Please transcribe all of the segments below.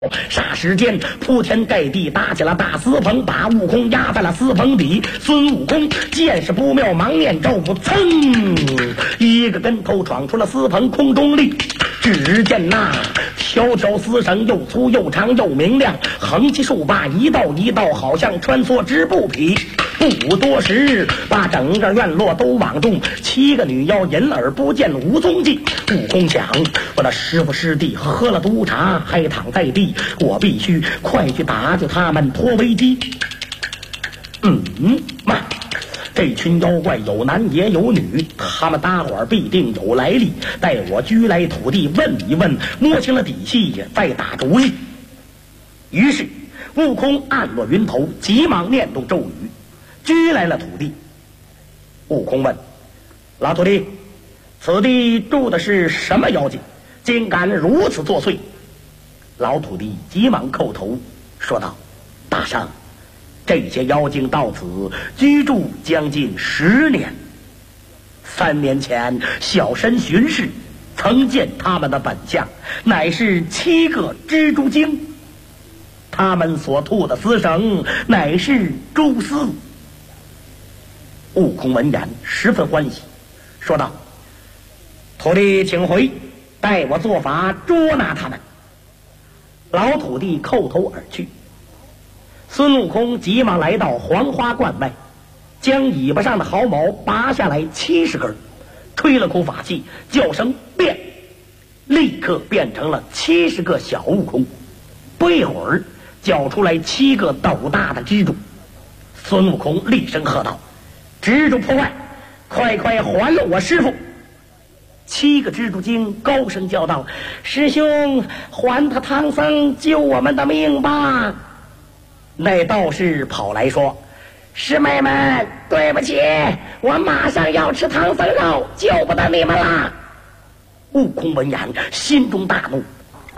霎时间，铺天盖地搭起了大丝棚，把悟空压在了丝棚底。孙悟空见势不妙，忙念咒符，噌，一个跟头闯出了丝棚，空中立。只见那条条丝绳又粗又长又明亮，横七竖八，一道一道，好像穿梭织布匹。不多时，把整个院落都网中，7个女妖隐而不见无踪迹。悟空想，我的师父师弟喝了毒茶，还躺在地，我必须快去打救他们，脱危机。这群妖怪有男也有女，他们大伙儿必定有来历，待我居来土地问一问，摸清了底细再打主意。于是悟空暗落云头，急忙念动咒语，居来了土地。悟空问老土地，此地住的是什么妖精，竟敢如此作祟？老土地急忙叩头说道，大圣，这些妖精到此居住将近10年。3年前小神巡视，曾见他们的本相，乃是7个蜘蛛精，他们所吐的丝绳乃是蛛丝。悟空闻言十分欢喜，说道，土地请回，待我做法捉拿他们。老土地叩头而去。孙悟空急忙来到黄花观外，将尾巴上的毫毛拔下来70根，吹了口法气，叫声变，立刻变成了70个小悟空。不一会儿，叫出来7个斗大的蜘蛛。孙悟空厉声喝道，蜘蛛破坏，快快还了我师父！7个蜘蛛精高声叫道，师兄，还他唐僧救我们的命吧！那道士跑来说，师妹们，对不起，我马上要吃唐僧肉，救不得你们啦！悟空闻言心中大怒，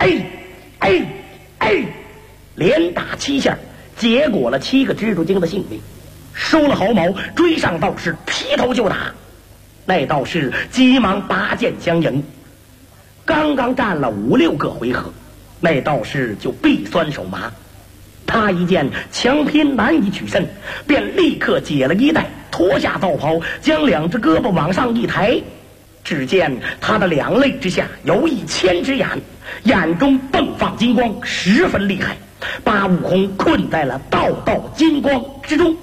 连打7下，结果了7个蜘蛛精的性命，收了毫毛，追上道士，劈头就打。那道士急忙拔剑相迎，刚刚战了5、6个回合，那道士就臂酸手麻。他一见强拼难以取胜，便立刻解了衣带，脱下道袍，将2只胳膊往上一抬，只见他的2肋之下有一千只眼，眼中迸放金光，十分厉害，把悟空困在了道道金光之中。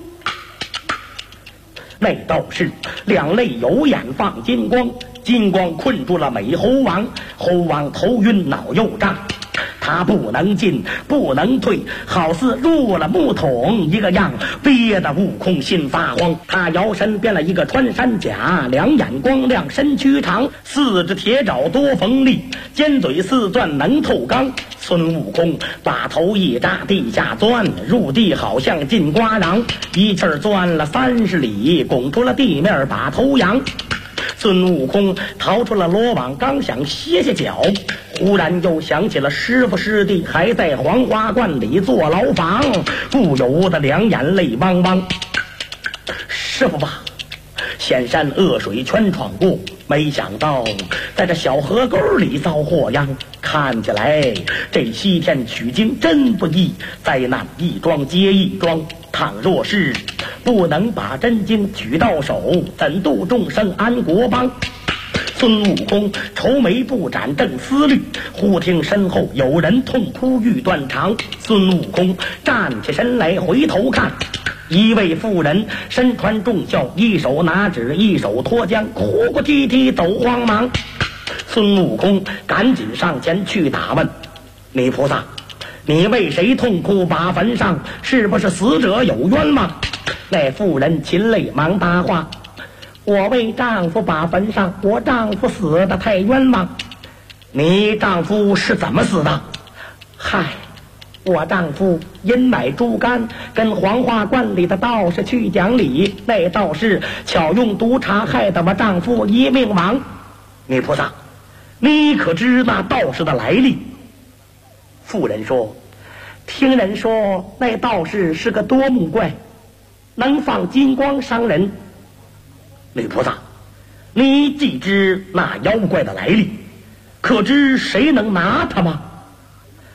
那道士2肋有眼放金光，金光困住了美猴王，猴王头晕脑又胀，他不能进不能退，好似入了木桶一个样，憋得悟空心发慌。他摇身变了一个穿山甲，2眼光亮身躯长，4只铁爪多锋利，尖嘴4钻能透钢。孙悟空把头一扎地下钻，入地好像进瓜瓤，一气儿钻了30里，拱出了地面把头扬。孙悟空逃出了罗网，刚想歇歇脚，忽然又想起了师父师弟还在黄花观里坐牢房，不由得2眼泪汪汪。师父吧，险山恶水全闯过，没想到在这小河沟里遭祸殃。看起来这西天取经真不易，灾难一桩接一桩，倘若是不能把真经取到手，怎度众生安国邦？孙悟空愁眉不展正思虑，忽听身后有人痛哭欲断肠。孙悟空站起身来回头看，一位妇人身穿重孝，一手拿纸一手托缰，哭哭啼啼走慌忙。孙悟空赶紧上前去打问，女菩萨，你为谁痛哭把坟上？是不是死者有冤枉？那妇人噙泪忙答话，我为丈夫把坟上，我丈夫死的太冤枉。你丈夫是怎么死的？嗨，我丈夫因买猪肝跟黄花观里的道士去讲理，那道士巧用毒茶害得我丈夫一命亡。女菩萨，你可知那道士的来历？妇人说，听人说那道士是个多目怪，能放金光伤人。女菩萨，你既知那妖怪的来历，可知谁能拿他吗？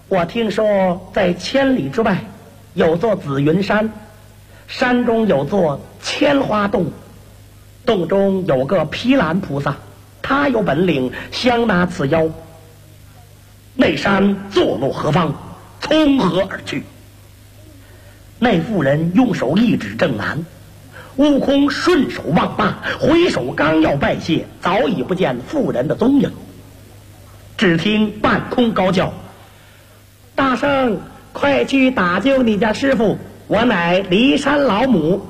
我听说在千里之外有座紫云山，山中有座千花洞，洞中有个毗蓝菩萨，他有本领相拿此妖。那山坐落何方？从何而去？那妇人用手一指正南，悟空顺手望罢，回手刚要拜谢，早已不见妇人的踪影。只听半空高叫：大圣，快去打救你家师傅，我乃骊山老母。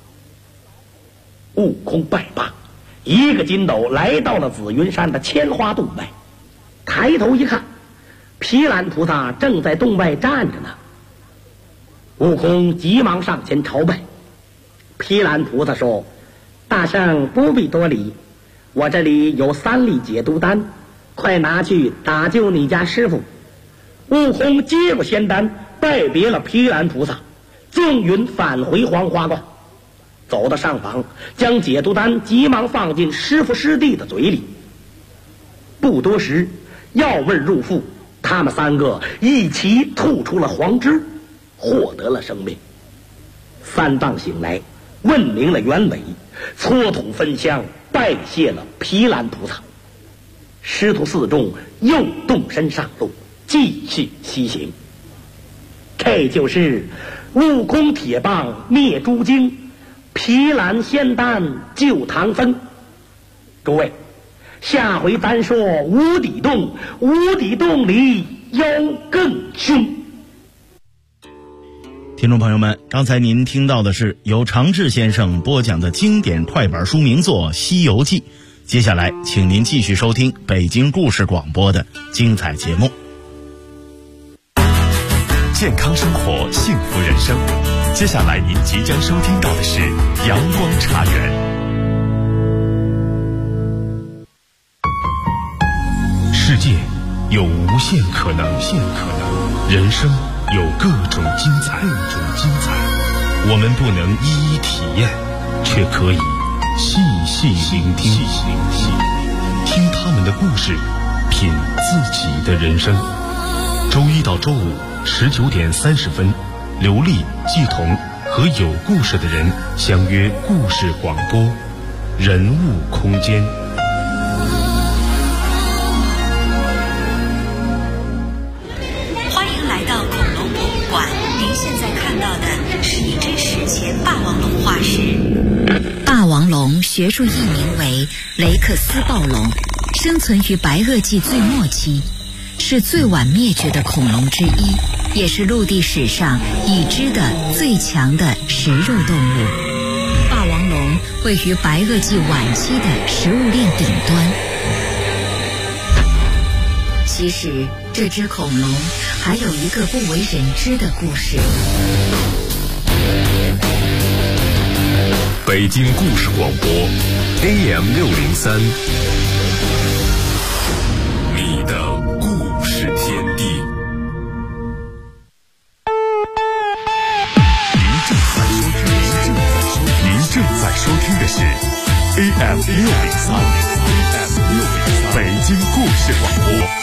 悟空拜罢，一个筋斗来到了紫云山的千花洞外，抬头一看，毗蓝菩萨正在洞外站着呢。悟空急忙上前朝拜。毗蓝菩萨说：大圣不必多礼，我这里有3粒解毒丹，快拿去打救你家师傅。悟空接过仙丹，拜别了毗蓝菩萨，纵云返回黄花关。走到上房，将解毒丹急忙放进师傅师弟的嘴里。不多时，药味入腹，他们3个一起吐出了黄汁，获得了生命。三藏醒来，问明了原委，搓土焚香，拜谢了毗蓝菩萨。师徒4众又动身上路，继续西行。这就是悟空铁棒灭猪精，毗蓝仙丹救唐僧。诸位，下回咱说无底洞，无底洞里妖更凶。 听众朋友们，刚才您听到的是由常志先生播讲的经典快板书名作《西游记》。接下来请您继续收听北京故事广播的精彩节目。 健康生活，幸福人生。接下来您即将收听到的是阳光茶园。世界有无限可能，人生有各种精彩。我们不能一一体验，却可以细细聆听，听他们的故事，品自己的人生。周一到周五19点30分，刘丽、季彤和有故事的人相约故事广播，人物空间。 欢迎来到恐龙博物馆，您现在看到的是一只史前霸王龙化石。霸王龙学术译名为雷克斯暴龙，生存于白垩纪最末期，是最晚灭绝的恐龙之一，也是陆地史上已知的最强的食肉动物。霸王龙位于白垩纪晚期的食物链顶端。其实这只恐龙还有一个不为人知的故事。 北京故事广播 AM603，你的故事天地。您正在收听的是 AM603，北京故事广播。